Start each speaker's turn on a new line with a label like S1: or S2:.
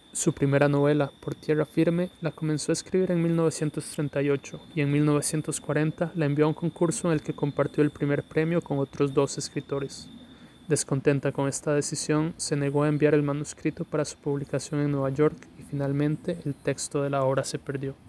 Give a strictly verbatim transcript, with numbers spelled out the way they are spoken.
S1: Su primera novela, Por tierra firme, la comenzó a escribir en mil novecientos treinta y ocho y en mil novecientos cuarenta la envió a un concurso en el que compartió el primer premio con otros dos escritores. Descontenta con esta decisión, se negó a enviar el manuscrito para su publicación en Nueva York y finalmente el texto de la obra se perdió.